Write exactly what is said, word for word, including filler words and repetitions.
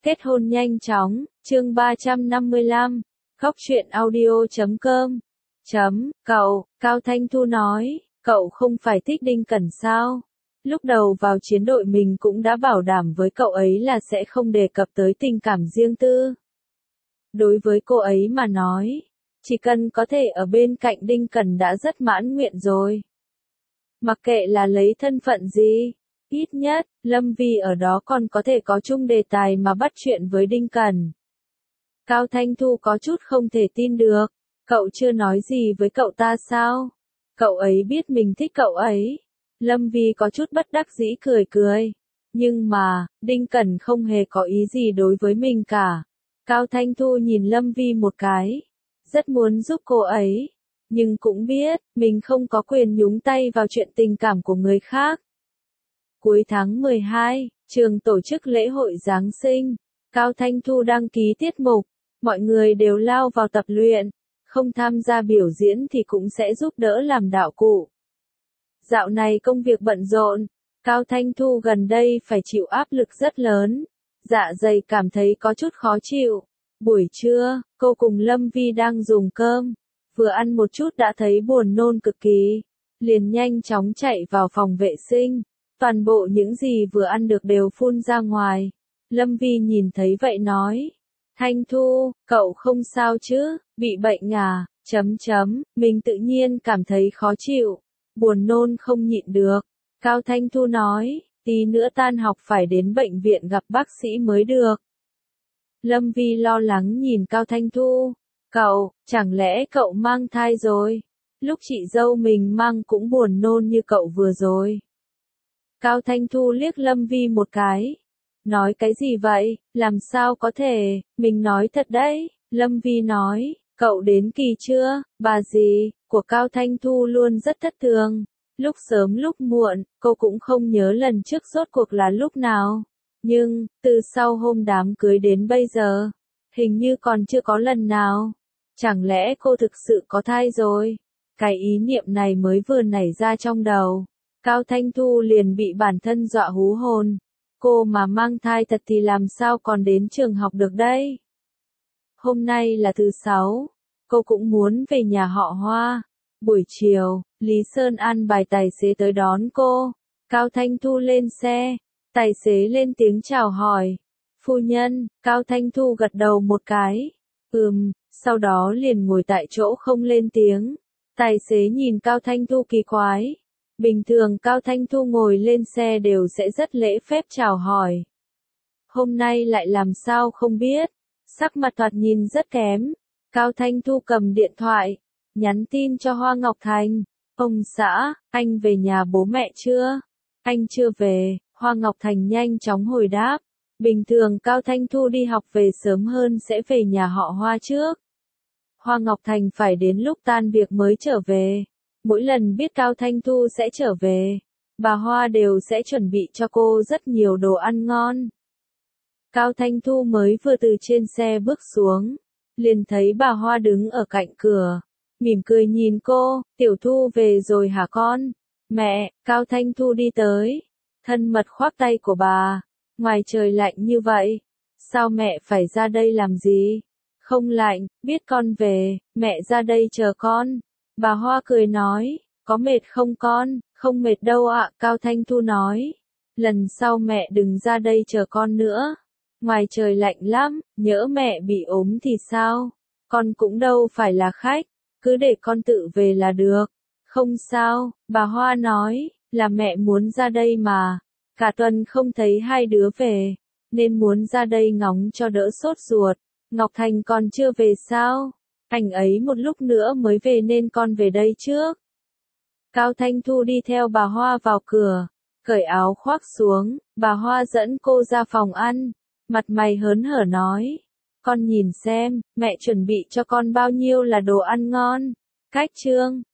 Kết hôn nhanh chóng, chương ba trăm năm mươi lăm, góc truyện audio chấm com. Chấm, cậu, Cao Thanh Thu nói, cậu không phải thích Đinh Cẩn sao? Lúc đầu vào chiến đội mình cũng đã bảo đảm với cậu ấy là sẽ không đề cập tới tình cảm riêng tư. Đối với cô ấy mà nói, chỉ cần có thể ở bên cạnh Đinh Cẩn đã rất mãn nguyện rồi. Mặc kệ là lấy thân phận gì, ít nhất, Lâm Vi ở đó còn có thể có chung đề tài mà bắt chuyện với Đinh Cẩn. Cao Thanh Thu có chút không thể tin được, cậu chưa nói gì với cậu ta sao? Cậu ấy biết mình thích cậu ấy. Lâm Vi có chút bất đắc dĩ cười cười. Nhưng mà, Đinh Cẩn không hề có ý gì đối với mình cả. Cao Thanh Thu nhìn Lâm Vi một cái. Rất muốn giúp cô ấy. Nhưng cũng biết, mình không có quyền nhúng tay vào chuyện tình cảm của người khác. Cuối tháng mười hai, trường tổ chức lễ hội Giáng sinh. Cao Thanh Thu đăng ký tiết mục. Mọi người đều lao vào tập luyện. Không tham gia biểu diễn thì cũng sẽ giúp đỡ làm đạo cụ. Dạo này công việc bận rộn, Cao Thanh Thu gần đây phải chịu áp lực rất lớn. Dạ dày cảm thấy có chút khó chịu. Buổi trưa, cô cùng Lâm Vi đang dùng cơm. Vừa ăn một chút đã thấy buồn nôn cực kỳ. Liền nhanh chóng chạy vào phòng vệ sinh. Toàn bộ những gì vừa ăn được đều phun ra ngoài. Lâm Vi nhìn thấy vậy nói. Thanh Thu, cậu không sao chứ, bị bệnh à, chấm chấm, mình tự nhiên cảm thấy khó chịu, buồn nôn không nhịn được. Cao Thanh Thu nói, tí nữa tan học phải đến bệnh viện gặp bác sĩ mới được. Lâm Vi lo lắng nhìn Cao Thanh Thu, cậu, chẳng lẽ cậu mang thai rồi? Lúc chị dâu mình mang cũng buồn nôn như cậu vừa rồi. Cao Thanh Thu liếc Lâm Vi một cái. Nói cái gì vậy, làm sao có thể, mình nói thật đấy, Lâm Vi nói, cậu đến kỳ chưa, bà dì, của Cao Thanh Thu luôn rất thất thường, lúc sớm lúc muộn, cô cũng không nhớ lần trước rốt cuộc là lúc nào, nhưng, từ sau hôm đám cưới đến bây giờ, hình như còn chưa có lần nào, chẳng lẽ cô thực sự có thai rồi, cái ý niệm này mới vừa nảy ra trong đầu, Cao Thanh Thu liền bị bản thân dọa hú hồn. Cô mà mang thai thật thì làm sao còn đến trường học được đây? Hôm nay là thứ sáu, cô cũng muốn về nhà họ Hoa. Buổi chiều, Lý Sơn an bài tài xế tới đón cô. Cao Thanh Thu lên xe, tài xế lên tiếng chào hỏi. Phu nhân, Cao Thanh Thu gật đầu một cái. Ừm, sau đó liền ngồi tại chỗ không lên tiếng. Tài xế nhìn Cao Thanh Thu kỳ quái. Bình thường Cao Thanh Thu ngồi lên xe đều sẽ rất lễ phép chào hỏi. Hôm nay lại làm sao không biết, sắc mặt thoạt nhìn rất kém. Cao Thanh Thu cầm điện thoại, nhắn tin cho Hoa Ngọc Thành. Ông xã, anh về nhà bố mẹ chưa? Anh chưa về, Hoa Ngọc Thành nhanh chóng hồi đáp. Bình thường Cao Thanh Thu đi học về sớm hơn sẽ về nhà họ Hoa trước. Hoa Ngọc Thành phải đến lúc tan việc mới trở về. Mỗi lần biết Cao Thanh Thu sẽ trở về, bà Hoa đều sẽ chuẩn bị cho cô rất nhiều đồ ăn ngon. Cao Thanh Thu mới vừa từ trên xe bước xuống, liền thấy bà Hoa đứng ở cạnh cửa, mỉm cười nhìn cô, Tiểu Thu về rồi hả con? Mẹ, Cao Thanh Thu đi tới, thân mật khoác tay của bà, ngoài trời lạnh như vậy, sao mẹ phải ra đây làm gì? Không lạnh, biết con về, mẹ ra đây chờ con. Bà Hoa cười nói, có mệt không con, không mệt đâu ạ, Cao Thanh Thu nói. Lần sau mẹ đừng ra đây chờ con nữa. Ngoài trời lạnh lắm, nhỡ mẹ bị ốm thì sao? Con cũng đâu phải là khách, cứ để con tự về là được. Không sao, bà Hoa nói, là mẹ muốn ra đây mà. Cả tuần không thấy hai đứa về, nên muốn ra đây ngóng cho đỡ sốt ruột. Ngọc Thành còn chưa về sao? Anh ấy một lúc nữa mới về nên con về đây trước. Cao Thanh Thu đi theo bà Hoa vào cửa, cởi áo khoác xuống, bà Hoa dẫn cô ra phòng ăn, mặt mày hớn hở nói. Con nhìn xem, mẹ chuẩn bị cho con bao nhiêu là đồ ăn ngon. Cách trương,